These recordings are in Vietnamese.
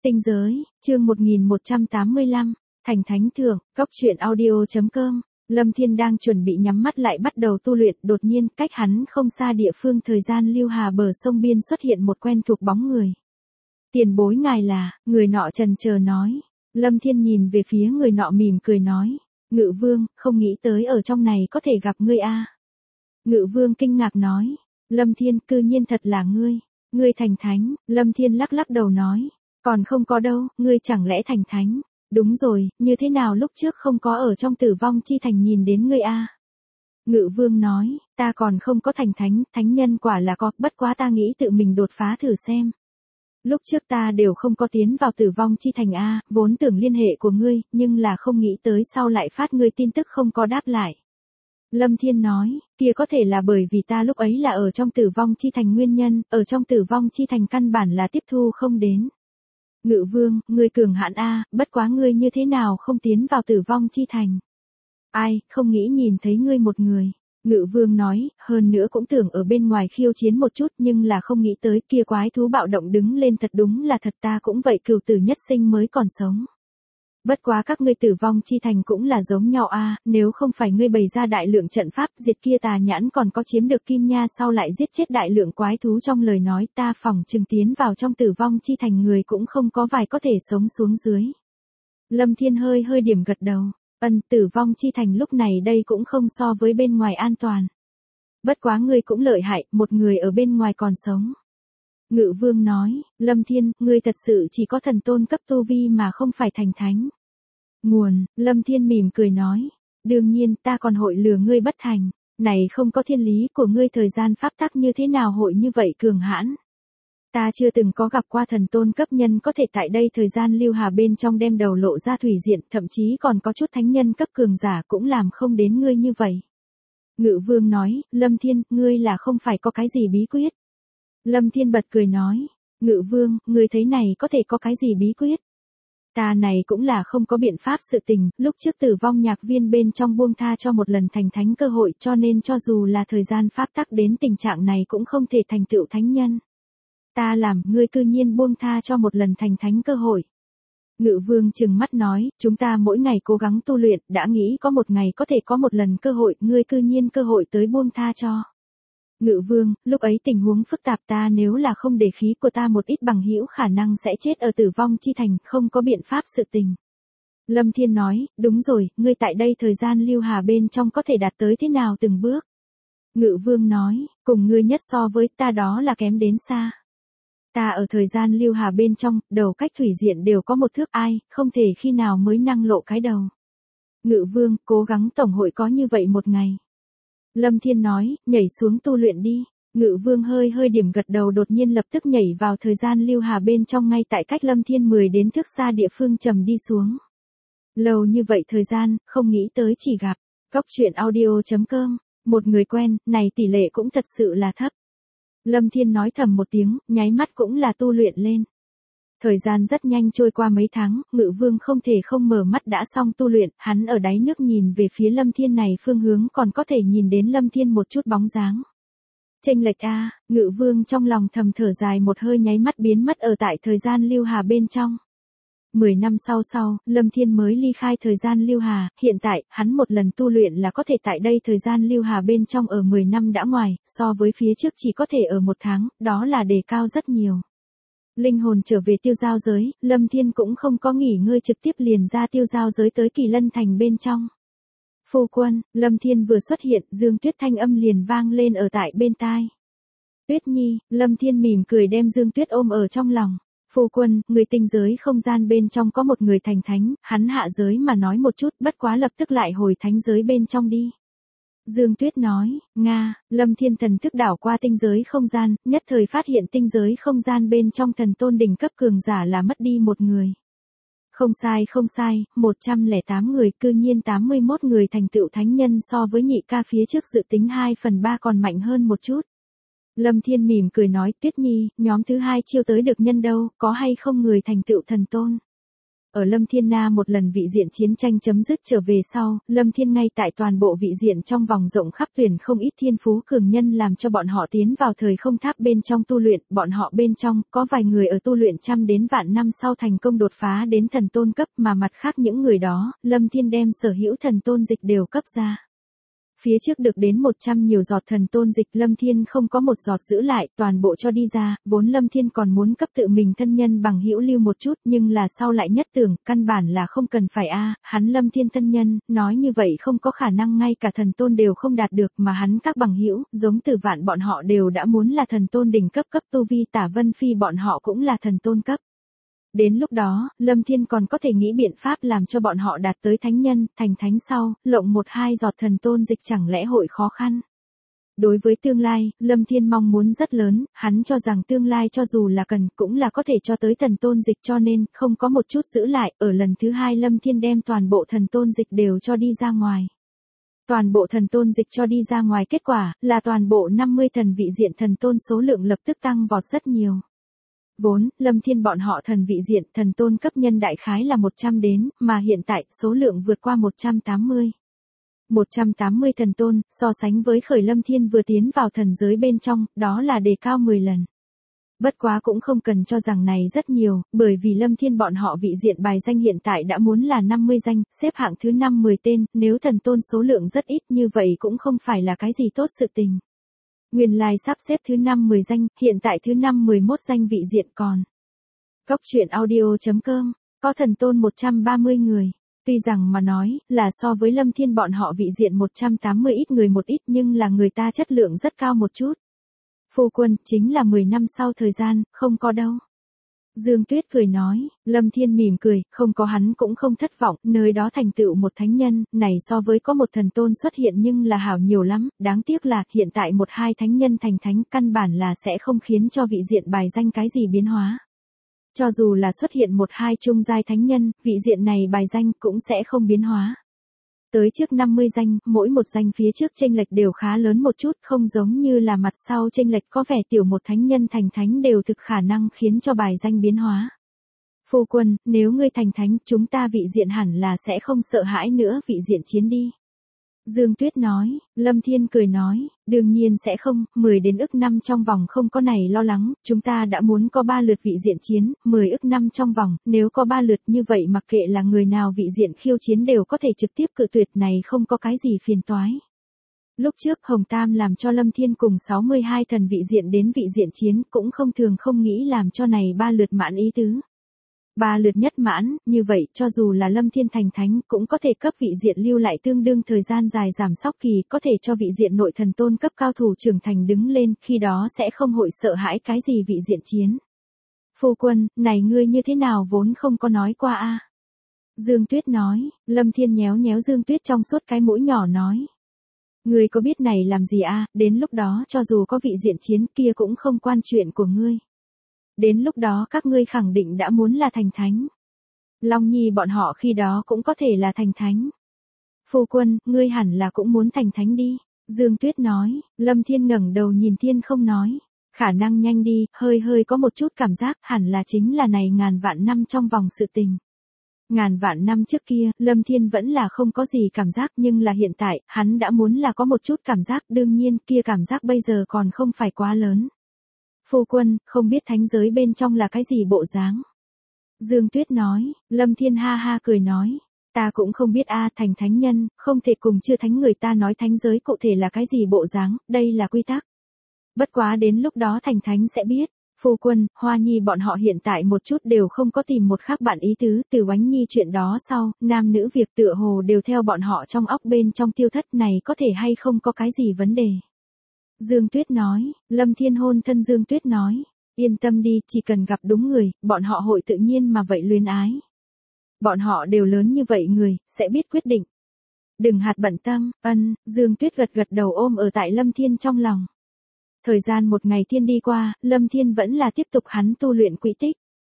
Tinh giới, chương 1185, Thành Thánh Thượng, Cốc truyện audio.com. Lâm Thiên đang chuẩn bị nhắm mắt lại bắt đầu tu luyện, đột nhiên cách hắn không xa địa phương thời gian lưu hà bờ sông biên xuất hiện một quen thuộc bóng người. Tiền bối ngài là, người nọ chần chờ nói. Lâm Thiên nhìn về phía người nọ mỉm cười nói, Ngự Vương, không nghĩ tới ở trong này có thể gặp ngươi a. Ngự Vương kinh ngạc nói, Lâm Thiên, cư nhiên thật là ngươi thành thánh. Lâm Thiên lắc lắc đầu nói, còn không có đâu, ngươi chẳng lẽ thành thánh? Đúng rồi, như thế nào lúc trước không có ở trong Tử Vong Chi Thành nhìn đến ngươi a? Ngự Vương nói, ta còn không có thành thánh, thánh nhân quả là có, bất quá ta nghĩ tự mình đột phá thử xem. Lúc trước ta đều không có tiến vào Tử Vong Chi Thành a, vốn tưởng liên hệ của ngươi, nhưng là không nghĩ tới sau lại phát ngươi tin tức không có đáp lại. Lâm Thiên nói, kia có thể là bởi vì ta lúc ấy là ở trong Tử Vong Chi Thành nguyên nhân, ở trong Tử Vong Chi Thành căn bản là tiếp thu không đến. Ngự Vương, ngươi cường hãn a, bất quá ngươi như thế nào không tiến vào Tử Vong Chi Thành? Ai, không nghĩ nhìn thấy ngươi một người. Ngự Vương nói, hơn nữa cũng tưởng ở bên ngoài khiêu chiến một chút nhưng là không nghĩ tới kia quái thú bạo động đứng lên thật đúng là thật, ta cũng vậy, cửu tử nhất sinh mới còn sống. Bất quá các ngươi Tử Vong Chi Thành cũng là giống nhau a, nếu không phải ngươi bày ra đại lượng trận pháp diệt kia tà nhãn còn có chiếm được kim nha sau lại giết chết đại lượng quái thú trong lời nói, ta phỏng chừng tiến vào trong Tử Vong Chi Thành người cũng không có vài có thể sống xuống dưới. Lâm Thiên hơi điểm gật đầu, Tử Vong Chi Thành lúc này đây cũng không so với bên ngoài an toàn. Bất quá ngươi cũng lợi hại, một người ở bên ngoài còn sống. Ngự Vương nói, Lâm Thiên, ngươi thật sự chỉ có thần tôn cấp tu vi mà không phải thành thánh. Nguồn, Lâm Thiên mỉm cười nói, đương nhiên ta còn hội lừa ngươi bất thành, này không có thiên lý của ngươi thời gian pháp tắc như thế nào hội như vậy cường hãn. Ta chưa từng có gặp qua thần tôn cấp nhân có thể tại đây thời gian lưu hà bên trong đem đầu lộ ra thủy diện, thậm chí còn có chút thánh nhân cấp cường giả cũng làm không đến ngươi như vậy. Ngự Vương nói, Lâm Thiên, ngươi là không phải có cái gì bí quyết. Lâm Thiên bật cười nói, Ngự Vương, ngươi thấy này có thể có cái gì bí quyết? Ta này cũng là không có biện pháp sự tình, lúc trước Tử Vong Nhạc Viên bên trong buông tha cho một lần thành thánh cơ hội, cho nên cho dù là thời gian pháp tắc đến tình trạng này cũng không thể thành tựu thánh nhân. Ta làm, ngươi cư nhiên buông tha cho một lần thành thánh cơ hội. Ngự Vương trừng mắt nói, chúng ta mỗi ngày cố gắng tu luyện, đã nghĩ có một ngày có thể có một lần cơ hội, ngươi cư nhiên cơ hội tới buông tha cho. Ngự Vương, lúc ấy tình huống phức tạp, ta nếu là không để khí của ta một ít bằng hữu khả năng sẽ chết ở Tử Vong Chi Thành, không có biện pháp sự tình. Lâm Thiên nói, đúng rồi, ngươi tại đây thời gian lưu hà bên trong có thể đạt tới thế nào từng bước. Ngự Vương nói, cùng ngươi nhất so với ta đó là kém đến xa. Ta ở thời gian lưu hà bên trong, đầu cách thủy diện đều có một thước, ai, không thể khi nào mới năng lộ cái đầu. Ngự Vương, cố gắng tổng hội có như vậy một ngày. Lâm Thiên nói, nhảy xuống tu luyện đi. Ngự Vương hơi điểm gật đầu, đột nhiên lập tức nhảy vào thời gian lưu hà bên trong ngay tại cách Lâm Thiên 10 đến thước xa địa phương trầm đi xuống. Lâu như vậy thời gian, không nghĩ tới chỉ gặp. Cốc truyện audio.com, một người quen, này tỷ lệ cũng thật sự là thấp. Lâm Thiên nói thầm một tiếng, nháy mắt cũng là tu luyện lên. Thời gian rất nhanh trôi qua mấy tháng, Ngự Vương không thể không mở mắt đã xong tu luyện, hắn ở đáy nước nhìn về phía Lâm Thiên này phương hướng còn có thể nhìn đến Lâm Thiên một chút bóng dáng. Chênh lệch a, Ngự Vương trong lòng thầm thở dài một hơi, nháy mắt biến mất ở tại thời gian lưu hà bên trong. 10 năm sau, Lâm Thiên mới ly khai thời gian lưu hà, hiện tại, hắn một lần tu luyện là có thể tại đây thời gian lưu hà bên trong ở 10 năm đã ngoài, so với phía trước chỉ có thể ở 1 tháng, đó là đề cao rất nhiều. Linh hồn trở về tiêu giao giới, Lâm Thiên cũng không có nghỉ ngơi, trực tiếp liền ra tiêu giao giới tới Kỳ Lân Thành bên trong. Phu quân, Lâm Thiên vừa xuất hiện, Dương Tuyết thanh âm liền vang lên ở tại bên tai. Tuyết Nhi, Lâm Thiên mỉm cười đem Dương Tuyết ôm ở trong lòng. Phu quân, người tinh giới không gian bên trong có một người thành thánh, hắn hạ giới mà nói một chút, bất quá lập tức lại hồi thánh giới bên trong đi. Dương Tuyết nói, Nga, Lâm Thiên thần thức đảo qua tinh giới không gian, nhất thời phát hiện tinh giới không gian bên trong thần tôn đỉnh cấp cường giả là mất đi một người. Không sai, 108 người, cư nhiên 81 người thành tựu thánh nhân, so với nhị ca phía trước dự tính 2/3 còn mạnh hơn một chút. Lâm Thiên mỉm cười nói, Tuyết Nhi, nhóm thứ 2 chiêu tới được nhân đâu, có hay không người thành tựu thần tôn? ở Lâm Thiên Na một lần vị diện chiến tranh chấm dứt trở về sau, Lâm Thiên ngay tại toàn bộ vị diện trong vòng rộng khắp tuyển không ít thiên phú cường nhân làm cho bọn họ tiến vào thời không tháp bên trong tu luyện, bọn họ bên trong có vài người ở tu luyện trăm đến vạn năm sau thành công đột phá đến thần tôn cấp, mà mặt khác những người đó, Lâm Thiên đem sở hữu thần tôn dịch đều cấp ra. Phía trước được đến 100 nhiều giọt thần tôn dịch, Lâm Thiên không có một giọt giữ lại, toàn bộ cho đi ra, vốn Lâm Thiên còn muốn cấp tự mình thân nhân bằng hữu lưu một chút, nhưng là sau lại nhất tưởng, căn bản là không cần phải hắn Lâm Thiên thân nhân, nói như vậy không có khả năng ngay cả thần tôn đều không đạt được, mà hắn các bằng hữu, giống Tử Vạn bọn họ đều đã muốn là thần tôn đỉnh cấp cấp tu vi, Tả Vân Phi bọn họ cũng là thần tôn cấp. Đến lúc đó, Lâm Thiên còn có thể nghĩ biện pháp làm cho bọn họ đạt tới thánh nhân, thành thánh sau, lộng 1-2 giọt thần tôn dịch chẳng lẽ hội khó khăn. Đối với tương lai, Lâm Thiên mong muốn rất lớn, hắn cho rằng tương lai cho dù là cần, cũng là có thể cho tới thần tôn dịch, cho nên, không có một chút giữ lại, ở lần thứ 2 Lâm Thiên đem toàn bộ thần tôn dịch đều cho đi ra ngoài. Toàn bộ thần tôn dịch cho đi ra ngoài, kết quả, là toàn bộ 50 thần vị diện thần tôn số lượng lập tức tăng vọt rất nhiều. Vốn, Lâm Thiên bọn họ thần vị diện, thần tôn cấp nhân đại khái là 100 đến, mà hiện tại, số lượng vượt qua 180. 180 thần tôn, so sánh với khởi Lâm Thiên vừa tiến vào thần giới bên trong, đó là đề cao 10 lần. Bất quá cũng không cần cho rằng này rất nhiều, bởi vì Lâm Thiên bọn họ vị diện bài danh hiện tại đã muốn là 50 danh, xếp hạng thứ 5-10 tên, nếu thần tôn số lượng rất ít như vậy cũng không phải là cái gì tốt sự tình. Nguyên lai sắp xếp thứ 5-10 danh, hiện tại thứ 5-11 danh vị diện còn. Góc truyện audio.com, có thần tôn 130 người. Tuy rằng mà nói, là so với Lâm Thiên bọn họ vị diện 180 ít người một ít nhưng là người ta chất lượng rất cao một chút. Phu quân, chính là 10 năm sau thời gian, không có đâu. Dương Tuyết cười nói, Lâm Thiên mỉm cười, không có hắn cũng không thất vọng, nơi đó thành tựu một thánh nhân, này so với có một thần tôn xuất hiện nhưng là hảo nhiều lắm, đáng tiếc là hiện tại 1-2 thánh nhân thành thánh căn bản là sẽ không khiến cho vị diện bài danh cái gì biến hóa. Cho dù là xuất hiện 1-2 trung giai thánh nhân, vị diện này bài danh cũng sẽ không biến hóa. Tới trước 50 danh, mỗi một danh phía trước chênh lệch đều khá lớn một chút, không giống như là mặt sau chênh lệch có vẻ tiểu, một thánh nhân thành thánh đều thực khả năng khiến cho bài danh biến hóa. Phu quân, nếu ngươi thành thánh, chúng ta vị diện hẳn là sẽ không sợ hãi nữa vị diện chiến đi. Dương Tuyết nói, Lâm Thiên cười nói, đương nhiên sẽ không, 10 đến ức năm trong vòng không có này lo lắng, chúng ta đã muốn có 3 lượt vị diện chiến, 10 ức năm trong vòng, nếu có 3 lượt như vậy mặc kệ là người nào vị diện khiêu chiến đều có thể trực tiếp cự tuyệt, này không có cái gì phiền toái. Lúc trước Hồng Tam làm cho Lâm Thiên cùng 62 thần vị diện đến vị diện chiến cũng không thường không nghĩ làm cho này 3 lượt mãn ý tứ. 3 lượt nhất mãn, như vậy cho dù là Lâm Thiên thành thánh cũng có thể cấp vị diện lưu lại tương đương thời gian dài giảm sóc kỳ, có thể cho vị diện nội thần tôn cấp cao thủ trưởng thành đứng lên, khi đó sẽ không hội sợ hãi cái gì vị diện chiến. Phu quân, này ngươi như thế nào vốn không có nói qua Dương Tuyết nói, Lâm Thiên nhéo nhéo Dương Tuyết trong suốt cái mũi nhỏ nói. Ngươi có biết này làm gì đến lúc đó cho dù có vị diện chiến kia cũng không quan chuyện của ngươi. Đến lúc đó các ngươi khẳng định đã muốn là thành thánh. Long Nhi bọn họ khi đó cũng có thể là thành thánh. Phu quân, ngươi hẳn là cũng muốn thành thánh đi. Dương Tuyết nói, Lâm Thiên ngẩng đầu nhìn Thiên không nói. Khả năng nhanh đi, hơi có một chút cảm giác hẳn là chính là này ngàn vạn năm trong vòng sự tình. Ngàn vạn năm trước kia, Lâm Thiên vẫn là không có gì cảm giác nhưng là hiện tại, hắn đã muốn là có một chút cảm giác, đương nhiên kia cảm giác bây giờ còn không phải quá lớn. Phu quân, không biết thánh giới bên trong là cái gì bộ dáng. Dương Tuyết nói, Lâm Thiên ha ha cười nói, ta cũng không biết thành thánh nhân, không thể cùng chưa thánh người ta nói thánh giới cụ thể là cái gì bộ dáng, đây là quy tắc. Bất quá đến lúc đó thành thánh sẽ biết. Phu quân, Hoa Nhi bọn họ hiện tại một chút đều không có tìm một khác bạn ý tứ, từ Oánh Nhi chuyện đó sau, nam nữ việc tựa hồ đều theo bọn họ trong óc bên trong tiêu thất, này có thể hay không có cái gì vấn đề. Dương Tuyết nói, Lâm Thiên hôn thân Dương Tuyết nói, yên tâm đi, chỉ cần gặp đúng người, bọn họ hội tự nhiên mà vậy luyến ái. Bọn họ đều lớn như vậy người, sẽ biết quyết định. Đừng hạt bận tâm, Dương Tuyết gật đầu ôm ở tại Lâm Thiên trong lòng. Thời gian một ngày thiên đi qua, Lâm Thiên vẫn là tiếp tục hắn tu luyện quỹ tích.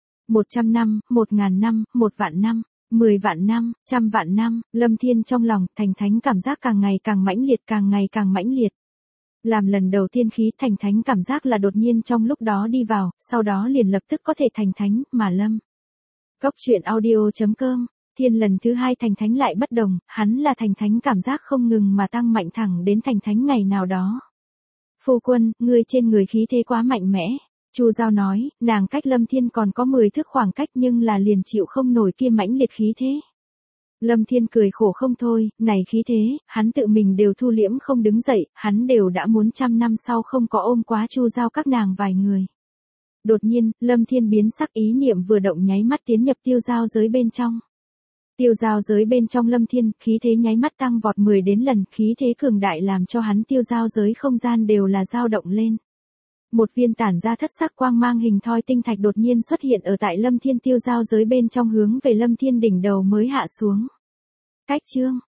100 năm, 1000 năm, 1 vạn năm, 10 vạn năm, 100 vạn năm, Lâm Thiên trong lòng thành thánh cảm giác càng ngày càng mãnh liệt, càng ngày càng mãnh liệt. Làm lần đầu tiên khí thành thánh cảm giác là đột nhiên trong lúc đó đi vào, sau đó liền lập tức có thể thành thánh, mà Lâm Cốc truyện audio.com. Thiên lần thứ 2 thành thánh lại bất đồng, hắn là thành thánh cảm giác không ngừng mà tăng mạnh thẳng đến thành thánh ngày nào đó. Phu quân, ngươi trên người khí thế quá mạnh mẽ. Chu Giao nói, nàng cách Lâm Thiên còn có 10 thước khoảng cách nhưng là liền chịu không nổi kia mãnh liệt khí thế. Lâm Thiên cười khổ không thôi, này khí thế, hắn tự mình đều thu liễm không đứng dậy, hắn đều đã muốn 100 năm sau không có ôm quá Chu Giao các nàng vài người. Đột nhiên, Lâm Thiên biến sắc, ý niệm vừa động nháy mắt tiến nhập tiêu giao giới bên trong. Tiêu giao giới bên trong Lâm Thiên, khí thế nháy mắt tăng vọt 10 đến lần, khí thế cường đại làm cho hắn tiêu giao giới không gian đều là dao động lên. Một viên tản ra thất sắc quang mang hình thoi tinh thạch đột nhiên xuất hiện ở tại Lâm Thiên tiêu giao giới bên trong hướng về Lâm Thiên đỉnh đầu mới hạ xuống. Cách chương,